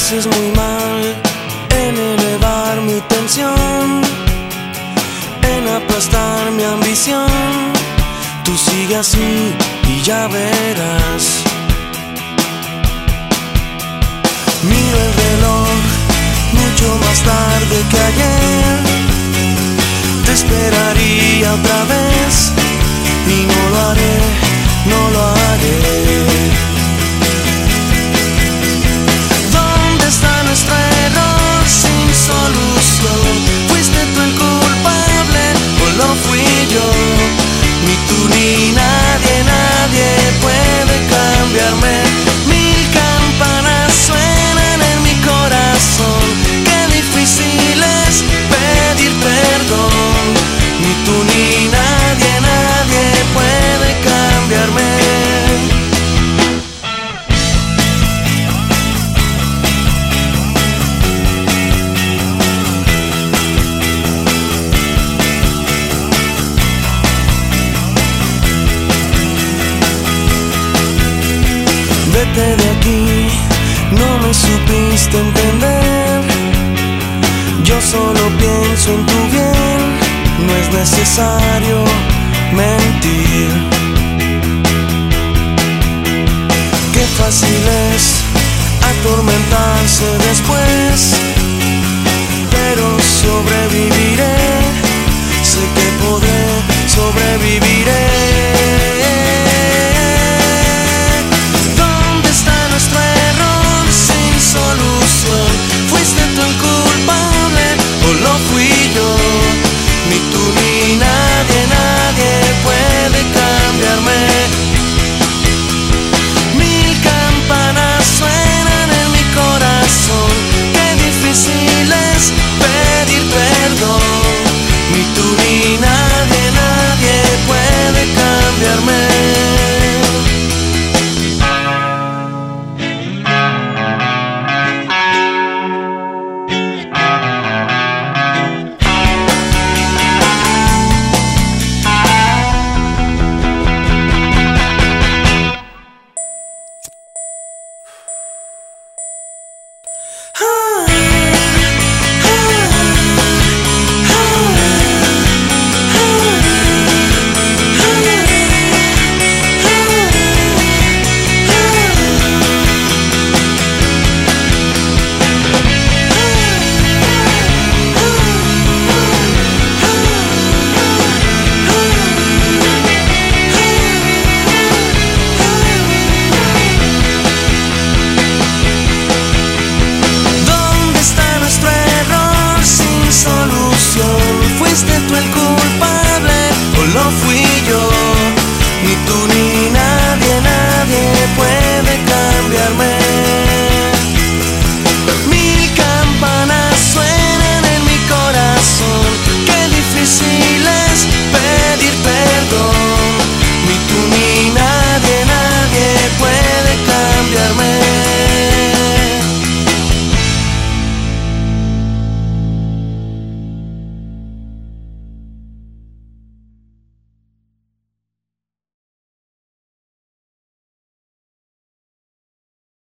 haces muy mal en elevar mi tensión, en aplastar mi ambición. Tú sigue así y ya verás. Miro el reloj mucho más tarde que ayer. Te esperaría otra vez y no lo haré, no lo haré. ¿Dónde está nuestro error sin solución? ¿Fuiste tú el culpable o lo fui yo? Ni tú ni nadie, nadie puede cambiarme. Mil campanas suenan en mi corazón. Qué difícil es pedir perdón. Ni tú ni nadie, nadie puede cambiarme. Vete de aquí, no me supiste entender. Yo solo pienso en tu bien, no es necesario mentir. Qué fácil es atormentarse después, pero sobrevivir.